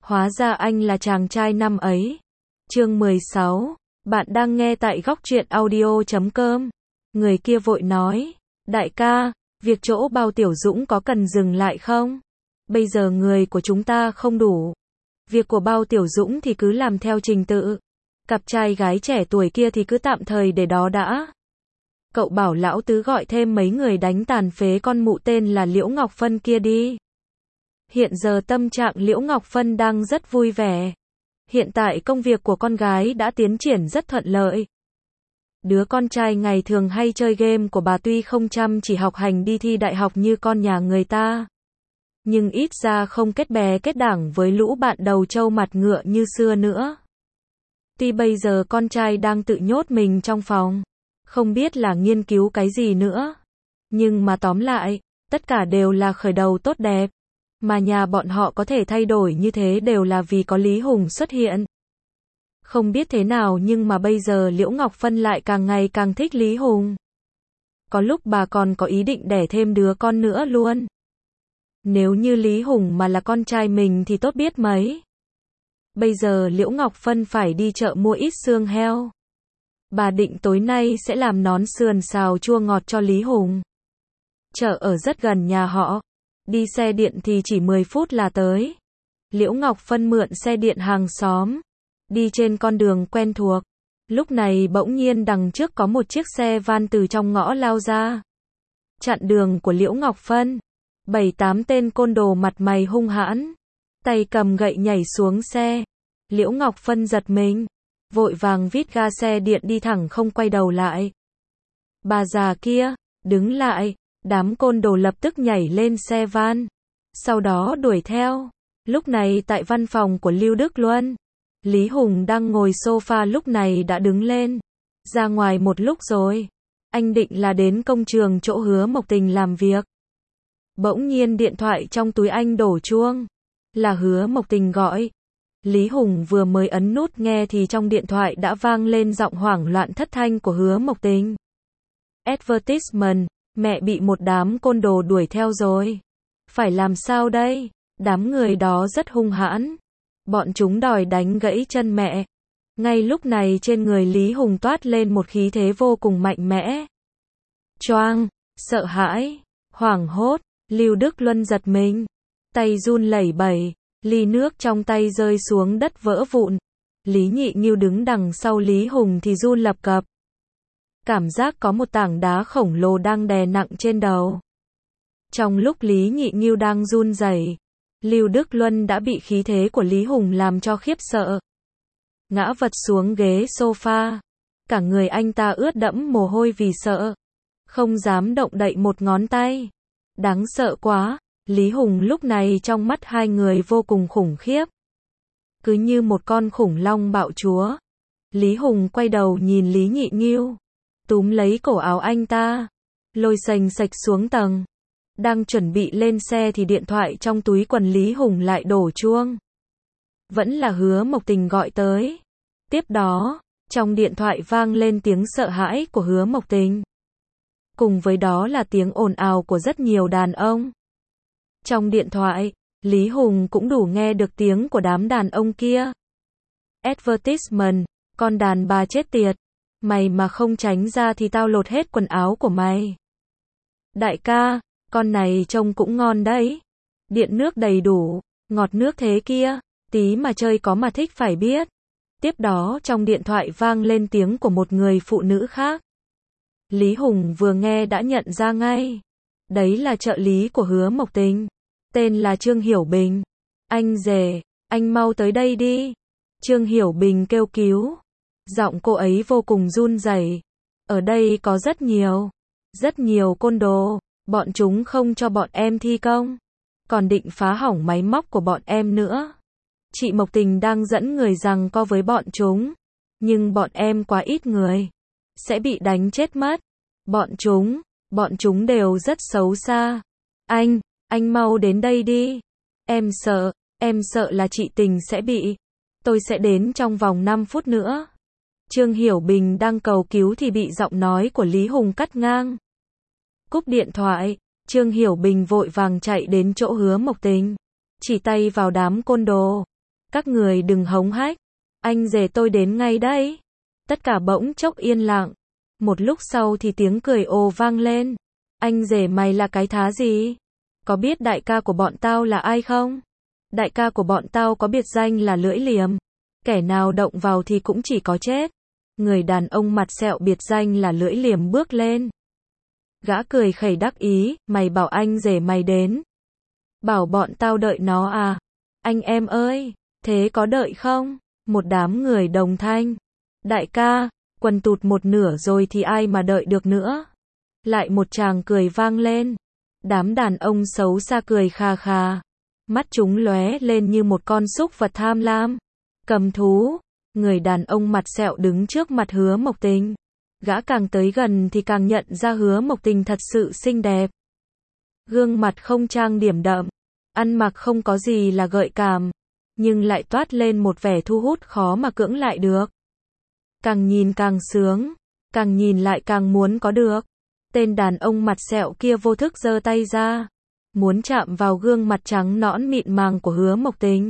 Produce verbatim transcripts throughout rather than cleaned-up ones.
Hóa ra anh là chàng trai năm ấy. Chương mười sáu. Bạn đang nghe tại góc truyện audio chấm com. Người kia vội nói. Đại ca, việc chỗ Bao Tiểu Dũng có cần dừng lại không? Bây giờ người của chúng ta không đủ. Việc của Bao Tiểu Dũng thì cứ làm theo trình tự. Cặp trai gái trẻ tuổi kia thì cứ tạm thời để đó đã. Cậu bảo lão tứ gọi thêm mấy người đánh tàn phế con mụ tên là Liễu Ngọc Phân kia đi. Hiện giờ tâm trạng Liễu Ngọc Phân đang rất vui vẻ. Hiện tại công việc của con gái đã tiến triển rất thuận lợi. Đứa con trai ngày thường hay chơi game của bà tuy không chăm chỉ học hành đi thi đại học như con nhà người ta, nhưng ít ra không kết bè kết đảng với lũ bạn đầu trâu mặt ngựa như xưa nữa. Tuy bây giờ con trai đang tự nhốt mình trong phòng, không biết là nghiên cứu cái gì nữa, nhưng mà tóm lại, tất cả đều là khởi đầu tốt đẹp. Mà nhà bọn họ có thể thay đổi như thế đều là vì có Lý Hùng xuất hiện. Không biết thế nào nhưng mà bây giờ Liễu Ngọc Phân lại càng ngày càng thích Lý Hùng. Có lúc bà còn có ý định đẻ thêm đứa con nữa luôn. Nếu như Lý Hùng mà là con trai mình thì tốt biết mấy. Bây giờ Liễu Ngọc Phân phải đi chợ mua ít xương heo. Bà định tối nay sẽ làm nón sườn xào chua ngọt cho Lý Hùng. Chợ ở rất gần nhà họ. Đi xe điện thì chỉ mười phút là tới. Liễu Ngọc Phân mượn xe điện hàng xóm. Đi trên con đường quen thuộc. Lúc này bỗng nhiên đằng trước có một chiếc xe van từ trong ngõ lao ra. Chặn đường của Liễu Ngọc Phân. Bảy tám tên côn đồ mặt mày hung hãn. Tay cầm gậy nhảy xuống xe. Liễu Ngọc Phân giật mình. Vội vàng vít ga xe điện đi thẳng không quay đầu lại. Bà già kia, đứng lại. Đám côn đồ lập tức nhảy lên xe van. Sau đó đuổi theo. Lúc này tại văn phòng của Lưu Đức Luân, Lý Hùng đang ngồi sofa lúc này đã đứng lên. Ra ngoài một lúc rồi. Anh định là đến công trường chỗ Hứa Mộc Tình làm việc. Bỗng nhiên điện thoại trong túi anh đổ chuông. Là Hứa Mộc Tình gọi. Lý Hùng vừa mới ấn nút nghe thì trong điện thoại đã vang lên giọng hoảng loạn thất thanh của Hứa Mộc Tình. Advertisement. Mẹ bị một đám côn đồ đuổi theo rồi. Phải làm sao đây? Đám người đó rất hung hãn. Bọn chúng đòi đánh gãy chân mẹ. Ngay lúc này trên người Lý Hùng toát lên một khí thế vô cùng mạnh mẽ. Choang, sợ hãi, hoảng hốt, Lưu Đức Luân giật mình. Tay run lẩy bẩy, ly nước trong tay rơi xuống đất vỡ vụn. Lý Nhị Nghiêu đứng đằng sau Lý Hùng thì run lập cập. Cảm giác có một tảng đá khổng lồ đang đè nặng trên đầu. Trong lúc Lý Nhị Nghiêu đang run rẩy, Lưu Đức Luân đã bị khí thế của Lý Hùng làm cho khiếp sợ. Ngã vật xuống ghế sofa. Cả người anh ta ướt đẫm mồ hôi vì sợ. Không dám động đậy một ngón tay. Đáng sợ quá. Lý Hùng lúc này trong mắt hai người vô cùng khủng khiếp. Cứ như một con khủng long bạo chúa. Lý Hùng quay đầu nhìn Lý Nhị Nghiêu. Túm lấy cổ áo anh ta. Lôi xềnh xệch xuống tầng. Đang chuẩn bị lên xe thì điện thoại trong túi quần Lý Hùng lại đổ chuông. Vẫn là Hứa Mộc Tình gọi tới. Tiếp đó, trong điện thoại vang lên tiếng sợ hãi của Hứa Mộc Tình. Cùng với đó là tiếng ồn ào của rất nhiều đàn ông. Trong điện thoại, Lý Hùng cũng đủ nghe được tiếng của đám đàn ông kia. Advertisement, con đàn bà chết tiệt. Mày mà không tránh ra thì tao lột hết quần áo của mày. Đại ca, con này trông cũng ngon đấy. Điện nước đầy đủ, ngọt nước thế kia, tí mà chơi có mà thích phải biết. Tiếp đó trong điện thoại vang lên tiếng của một người phụ nữ khác. Lý Hùng vừa nghe đã nhận ra ngay. Đấy là trợ lý của Hứa Mộc Tình. Tên là Trương Hiểu Bình. Anh rể, anh mau tới đây đi. Trương Hiểu Bình kêu cứu. Giọng cô ấy vô cùng run rẩy. Ở đây có rất nhiều, rất nhiều côn đồ. Bọn chúng không cho bọn em thi công. Còn định phá hỏng máy móc của bọn em nữa. Chị Mộc Tình đang dẫn người giằng co với bọn chúng. Nhưng bọn em quá ít người. Sẽ bị đánh chết mất. Bọn chúng, bọn chúng đều rất xấu xa. Anh, anh mau đến đây đi. Em sợ, em sợ là chị Tình sẽ bị. Tôi sẽ đến trong vòng năm phút nữa. Trương Hiểu Bình đang cầu cứu thì bị giọng nói của Lý Hùng cắt ngang. Cúp điện thoại, Trương Hiểu Bình vội vàng chạy đến chỗ Hứa Mộc Tình. Chỉ tay vào đám côn đồ. Các người đừng hống hách. Anh rể tôi đến ngay đây. Tất cả bỗng chốc yên lặng. Một lúc sau thì tiếng cười ồ vang lên. Anh rể mày là cái thá gì? Có biết đại ca của bọn tao là ai không? Đại ca của bọn tao có biệt danh là Lưỡi Liềm. Kẻ nào động vào thì cũng chỉ có chết. Người đàn ông mặt sẹo biệt danh là Lưỡi Liềm bước lên. Gã cười khẩy đắc ý, mày bảo anh rể mày đến. Bảo bọn tao đợi nó à? Anh em ơi, thế có đợi không? Một đám người đồng thanh. Đại ca, quần tụt một nửa rồi thì ai mà đợi được nữa? Lại một tràng cười vang lên. Đám đàn ông xấu xa cười khà khà. Mắt chúng lóe lên như một con súc vật tham lam. Cầm thú. Người đàn ông mặt sẹo đứng trước mặt Hứa Mộc Tình. Gã càng tới gần thì càng nhận ra Hứa Mộc Tình thật sự xinh đẹp. Gương mặt không trang điểm đậm. Ăn mặc không có gì là gợi cảm. Nhưng lại toát lên một vẻ thu hút khó mà cưỡng lại được. Càng nhìn càng sướng. Càng nhìn lại càng muốn có được. Tên đàn ông mặt sẹo kia vô thức giơ tay ra. Muốn chạm vào gương mặt trắng nõn mịn màng của Hứa Mộc Tình.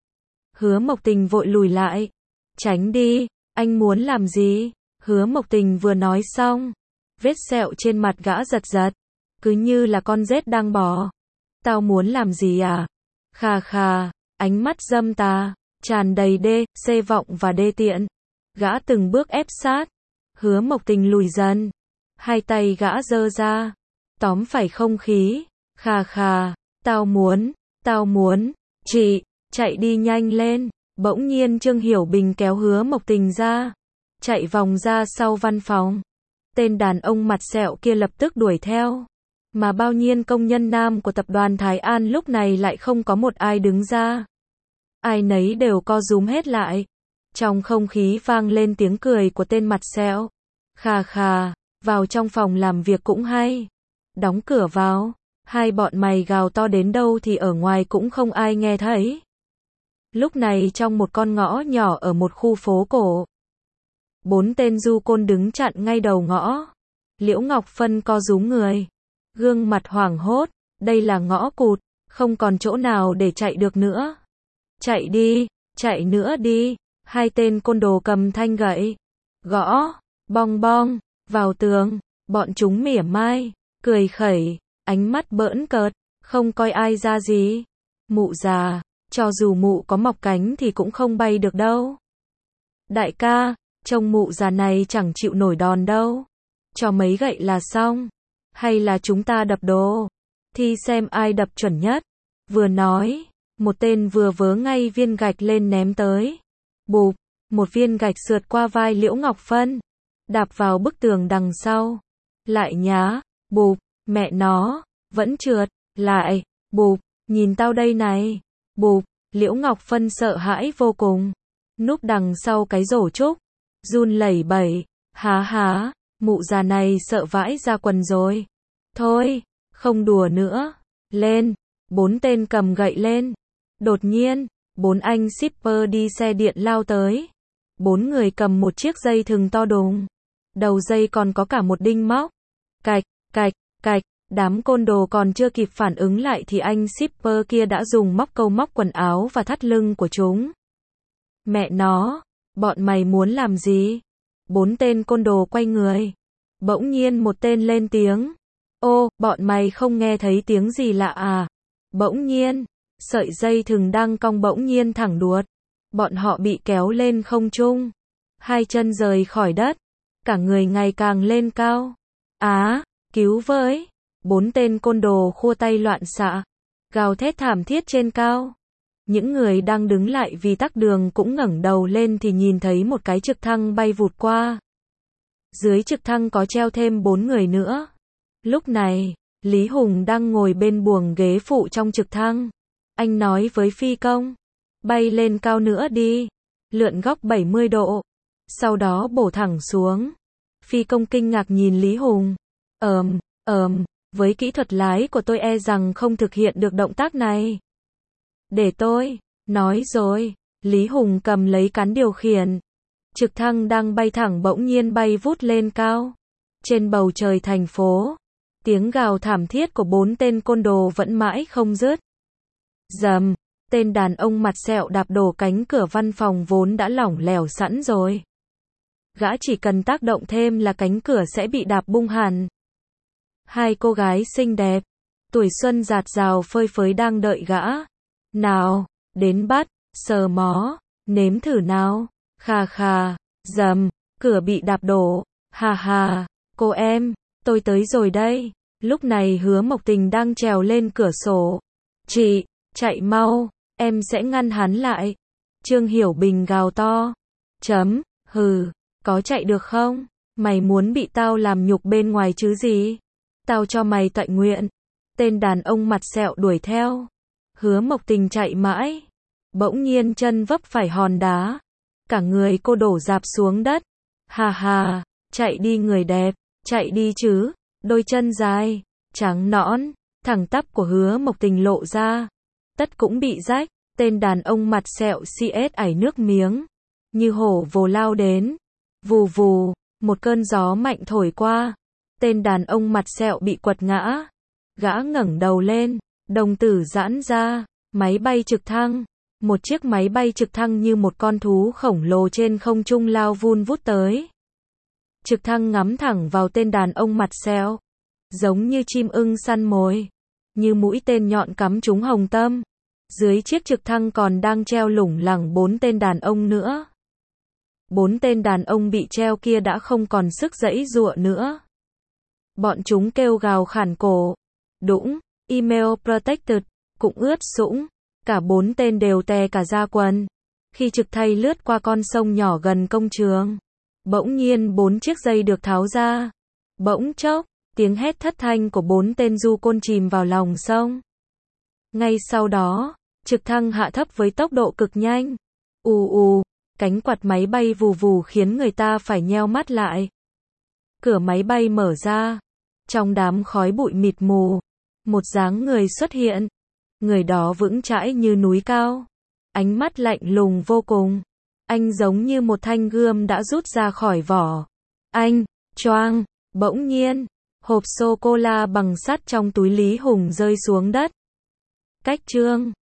Hứa Mộc Tình vội lùi lại. Tránh đi, anh muốn làm gì? Hứa Mộc Tình vừa nói xong. Vết sẹo trên mặt gã giật giật. Cứ như là con rết đang bò. Tao muốn làm gì à? Khà khà, ánh mắt dâm tà, tràn đầy đê, xê vọng và đê tiện. Gã từng bước ép sát. Hứa Mộc Tình lùi dần. Hai tay gã giơ ra. Tóm phải không khí. Khà khà, tao muốn, tao muốn, chị, chạy đi nhanh lên. Bỗng nhiên Trương Hiểu Bình kéo Hứa Mộc Tình ra. Chạy vòng ra sau văn phòng. Tên đàn ông mặt sẹo kia lập tức đuổi theo. Mà bao nhiêu công nhân nam của tập đoàn Thái An lúc này lại không có một ai đứng ra. Ai nấy đều co rúm hết lại. Trong không khí vang lên tiếng cười của tên mặt sẹo. Khà khà, vào trong phòng làm việc cũng hay. Đóng cửa vào. Hai bọn mày gào to đến đâu thì ở ngoài cũng không ai nghe thấy. Lúc này trong một con ngõ nhỏ ở một khu phố cổ. Bốn tên du côn đứng chặn ngay đầu ngõ. Liễu Ngọc Phân co rúm người. Gương mặt hoảng hốt. Đây là ngõ cụt. Không còn chỗ nào để chạy được nữa. Chạy đi. Chạy nữa đi. Hai tên côn đồ cầm thanh gậy. Gõ. Bong bong. Vào tường. Bọn chúng mỉa mai. Cười khẩy. Ánh mắt bỡn cợt. Không coi ai ra gì. Mụ già. Cho dù mụ có mọc cánh thì cũng không bay được đâu. Đại ca, trông mụ già này chẳng chịu nổi đòn đâu. Cho mấy gậy là xong. Hay là chúng ta đập đồ. Thi xem ai đập chuẩn nhất. Vừa nói, một tên vừa vớ ngay viên gạch lên ném tới. Bụp, một viên gạch sượt qua vai Liễu Ngọc Phân. Đạp vào bức tường đằng sau. Lại nhá, bụp, mẹ nó, vẫn trượt, lại, bụp, nhìn tao đây này. Bụp, Liễu Ngọc Phân sợ hãi vô cùng. Núp đằng sau cái rổ trúc. Run lẩy bẩy. Há há, mụ già này sợ vãi ra quần rồi. Thôi, không đùa nữa. Lên. Bốn tên cầm gậy lên. Đột nhiên, bốn anh shipper đi xe điện lao tới. Bốn người cầm một chiếc dây thừng to đùng. Đầu dây còn có cả một đinh móc. Cạch, cạch, cạch. Đám côn đồ còn chưa kịp phản ứng lại thì anh shipper kia đã dùng móc câu móc quần áo và thắt lưng của chúng. Mẹ nó, bọn mày muốn làm gì? Bốn tên côn đồ quay người. Bỗng nhiên một tên lên tiếng. Ô, bọn mày không nghe thấy tiếng gì lạ à? Bỗng nhiên, sợi dây thừng đang cong bỗng nhiên thẳng đuột. Bọn họ bị kéo lên không trung. Hai chân rời khỏi đất. Cả người ngày càng lên cao. Á, cứu với! Bốn tên côn đồ khua tay loạn xạ. Gào thét thảm thiết trên cao. Những người đang đứng lại vì tắc đường cũng ngẩng đầu lên thì nhìn thấy một cái trực thăng bay vụt qua. Dưới trực thăng có treo thêm bốn người nữa. Lúc này, Lý Hùng đang ngồi bên buồng ghế phụ trong trực thăng. Anh nói với phi công. Bay lên cao nữa đi. Lượn góc bảy mươi độ. Sau đó bổ thẳng xuống. Phi công kinh ngạc nhìn Lý Hùng. Ờm, ờm, với kỹ thuật lái của tôi e rằng không thực hiện được động tác này. Để tôi, nói rồi. Lý Hùng cầm lấy cán điều khiển. Trực thăng đang bay thẳng bỗng nhiên bay vút lên cao. Trên bầu trời thành phố. Tiếng gào thảm thiết của bốn tên côn đồ vẫn mãi không dứt. Rầm, Tên đàn ông mặt sẹo đạp đổ cánh cửa văn phòng vốn đã lỏng lẻo sẵn rồi. Gã chỉ cần tác động thêm là cánh cửa sẽ bị đạp bung hẳn. Hai cô gái xinh đẹp, tuổi xuân dạt dào phơi phới đang đợi gã. Nào, đến bắt, sờ mó, nếm thử nào. Khà khà, dầm, cửa bị đạp đổ. Hà hà, cô em, tôi tới rồi đây. Lúc này Hứa Mộc Tình đang trèo lên cửa sổ. Chị, chạy mau, em sẽ ngăn hắn lại. Trương Hiểu Bình gào to. Chấm, hừ, có chạy được không? Mày muốn bị tao làm nhục bên ngoài chứ gì? Tao cho mày tọa nguyện. Tên đàn ông mặt sẹo đuổi theo. Hứa Mộc Tình chạy mãi. Bỗng nhiên chân vấp phải hòn đá. Cả người cô đổ rạp xuống đất. Hà hà, chạy đi người đẹp, chạy đi chứ. Đôi chân dài, trắng nõn, thẳng tắp của Hứa Mộc Tình lộ ra. Tất cũng bị rách. Tên đàn ông mặt sẹo xê ét ải nước miếng. Như hổ vồ lao đến. Vù vù, một cơn gió mạnh thổi qua. Tên đàn ông mặt sẹo bị quật ngã. Gã ngẩng đầu lên, đồng tử giãn ra, máy bay trực thăng. Một chiếc máy bay trực thăng như một con thú khổng lồ trên không trung lao vun vút tới. Trực thăng ngắm thẳng vào tên đàn ông mặt sẹo. Giống như chim ưng săn mồi. Như mũi tên nhọn cắm trúng hồng tâm. Dưới chiếc trực thăng còn đang treo lủng lẳng bốn tên đàn ông nữa. Bốn tên đàn ông bị treo kia đã không còn sức giãy giụa nữa. Bọn chúng kêu gào khản cổ. Đũng, email protected, cũng ướt sũng. Cả bốn tên đều tè cả da quần. Khi trực thăng lướt qua con sông nhỏ gần công trường, bỗng nhiên bốn chiếc dây được tháo ra. Bỗng chốc, tiếng hét thất thanh của bốn tên du côn chìm vào lòng sông. Ngay sau đó, trực thăng hạ thấp với tốc độ cực nhanh. Ù ù, cánh quạt máy bay vù vù khiến người ta phải nheo mắt lại. Cửa máy bay mở ra. Trong đám khói bụi mịt mù, một dáng người xuất hiện. Người đó vững chãi như núi cao. Ánh mắt lạnh lùng vô cùng. Anh giống như một thanh gươm đã rút ra khỏi vỏ. Anh, choang, bỗng nhiên, hộp sô-cô-la bằng sắt trong túi Lý Hùng rơi xuống đất. Cách chương